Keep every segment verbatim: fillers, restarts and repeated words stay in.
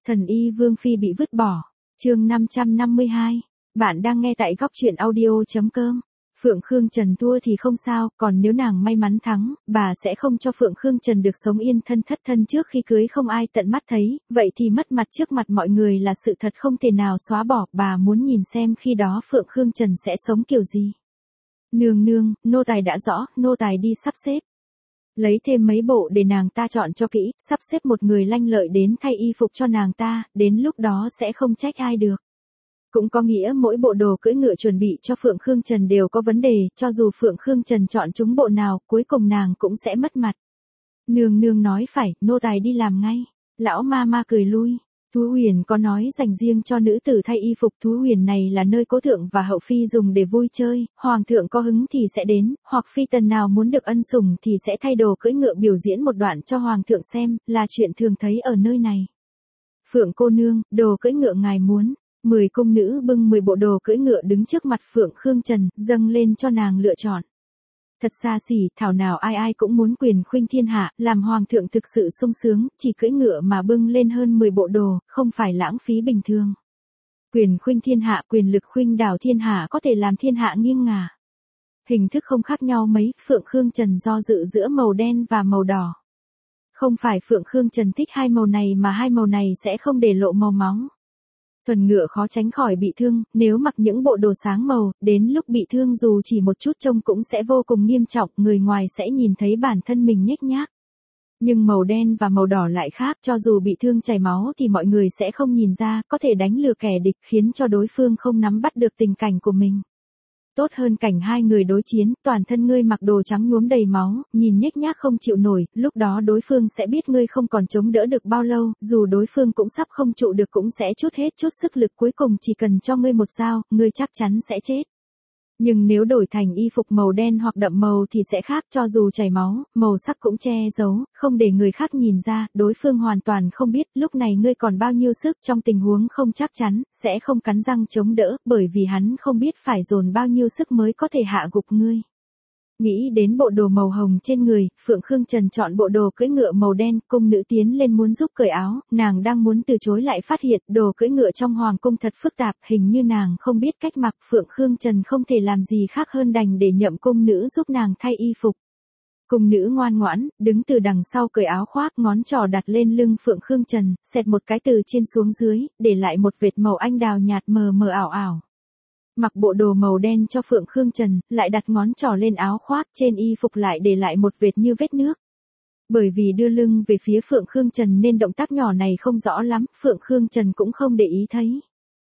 Thần y Vương Phi bị vứt bỏ. Chương năm trăm năm mươi hai. Bạn đang nghe tại góc truyện audio.com. Phượng Khương Trần thua thì không sao, còn nếu nàng may mắn thắng, bà sẽ không cho Phượng Khương Trần được sống yên thân thất thân trước khi cưới không ai tận mắt thấy, vậy thì mất mặt trước mặt mọi người là sự thật không thể nào xóa bỏ, bà muốn nhìn xem khi đó Phượng Khương Trần sẽ sống kiểu gì. Nương nương, nô tài đã rõ, nô tài đi sắp xếp. Lấy thêm mấy bộ để nàng ta chọn cho kỹ, sắp xếp một người lanh lợi đến thay y phục cho nàng ta, đến lúc đó sẽ không trách ai được. Cũng có nghĩa mỗi bộ đồ cưỡi ngựa chuẩn bị cho Phượng Khương Trần đều có vấn đề, cho dù Phượng Khương Trần chọn chúng bộ nào, cuối cùng nàng cũng sẽ mất mặt. Nương nương nói phải, nô tài đi làm ngay. Lão ma ma cười lui. Thú Huyền có nói dành riêng cho nữ tử thay y phục, Thú Huyền này là nơi cố thượng và hậu phi dùng để vui chơi, hoàng thượng có hứng thì sẽ đến, hoặc phi tần nào muốn được ân sủng thì sẽ thay đồ cưỡi ngựa biểu diễn một đoạn cho hoàng thượng xem, là chuyện thường thấy ở nơi này. Phượng cô nương, đồ cưỡi ngựa ngài muốn. Mười cung nữ bưng mười bộ đồ cưỡi ngựa đứng trước mặt Phượng Khương Trần, dâng lên cho nàng lựa chọn. Thật xa xỉ, thảo nào ai ai cũng muốn quyền khuynh thiên hạ, làm hoàng thượng thực sự sung sướng, chỉ cưỡi ngựa mà bưng lên hơn mười bộ đồ, không phải lãng phí bình thường. Quyền khuynh thiên hạ, quyền lực khuynh đảo thiên hạ có thể làm thiên hạ nghiêng ngả. Hình thức không khác nhau mấy, Phượng Khương Trần do dự giữa màu đen và màu đỏ. Không phải Phượng Khương Trần thích hai màu này mà hai màu này sẽ không để lộ màu máu. Thuần ngựa khó tránh khỏi bị thương, nếu mặc những bộ đồ sáng màu, đến lúc bị thương dù chỉ một chút trông cũng sẽ vô cùng nghiêm trọng, người ngoài sẽ nhìn thấy bản thân mình nhếch nhác. Nhưng màu đen và màu đỏ lại khác, cho dù bị thương chảy máu thì mọi người sẽ không nhìn ra, có thể đánh lừa kẻ địch khiến cho đối phương không nắm bắt được tình cảnh của mình. Tốt hơn cảnh hai người đối chiến, toàn thân ngươi mặc đồ trắng nhuốm đầy máu, nhìn nhếch nhác không chịu nổi, lúc đó đối phương sẽ biết ngươi không còn chống đỡ được bao lâu, dù đối phương cũng sắp không trụ được cũng sẽ trút hết chút sức lực, cuối cùng chỉ cần cho ngươi một dao, ngươi chắc chắn sẽ chết. Nhưng nếu đổi thành y phục màu đen hoặc đậm màu thì sẽ khác, cho dù chảy máu, màu sắc cũng che giấu, không để người khác nhìn ra, đối phương hoàn toàn không biết lúc này ngươi còn bao nhiêu sức, trong tình huống không chắc chắn, sẽ không cắn răng chống đỡ, bởi vì hắn không biết phải dồn bao nhiêu sức mới có thể hạ gục ngươi. Nghĩ đến bộ đồ màu hồng trên người, Phượng Khương Trần chọn bộ đồ cưỡi ngựa màu đen, cung nữ tiến lên muốn giúp cởi áo, nàng đang muốn từ chối lại phát hiện đồ cưỡi ngựa trong hoàng cung thật phức tạp, hình như nàng không biết cách mặc, Phượng Khương Trần không thể làm gì khác hơn đành để nhậm cung nữ giúp nàng thay y phục. Cung nữ ngoan ngoãn, đứng từ đằng sau cởi áo khoác, ngón trỏ đặt lên lưng Phượng Khương Trần, xẹt một cái từ trên xuống dưới, để lại một vệt màu anh đào nhạt mờ mờ ảo ảo. Mặc bộ đồ màu đen cho Phượng Khương Trần, lại đặt ngón trỏ lên áo khoác, trên y phục lại để lại một vệt như vết nước. Bởi vì đưa lưng về phía Phượng Khương Trần nên động tác nhỏ này không rõ lắm, Phượng Khương Trần cũng không để ý thấy.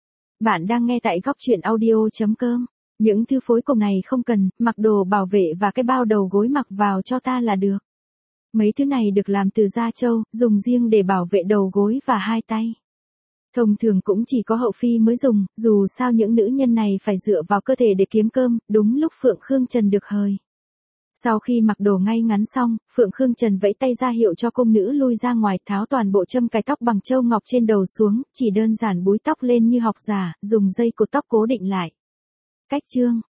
Bạn đang nghe tại góc truyện audio.com. Những thư phối cùng này không cần, mặc đồ bảo vệ và cái bao đầu gối mặc vào cho ta là được. Mấy thứ này được làm từ da trâu, dùng riêng để bảo vệ đầu gối và hai tay. Thông thường cũng chỉ có hậu phi mới dùng, dù sao những nữ nhân này phải dựa vào cơ thể để kiếm cơm, đúng lúc Phượng Khương Trần được hời. Sau khi mặc đồ ngay ngắn xong, Phượng Khương Trần vẫy tay ra hiệu cho cung nữ lui ra ngoài, tháo toàn bộ châm cài tóc bằng châu ngọc trên đầu xuống, chỉ đơn giản búi tóc lên như học giả, dùng dây cột tóc cố định lại. Cách chương.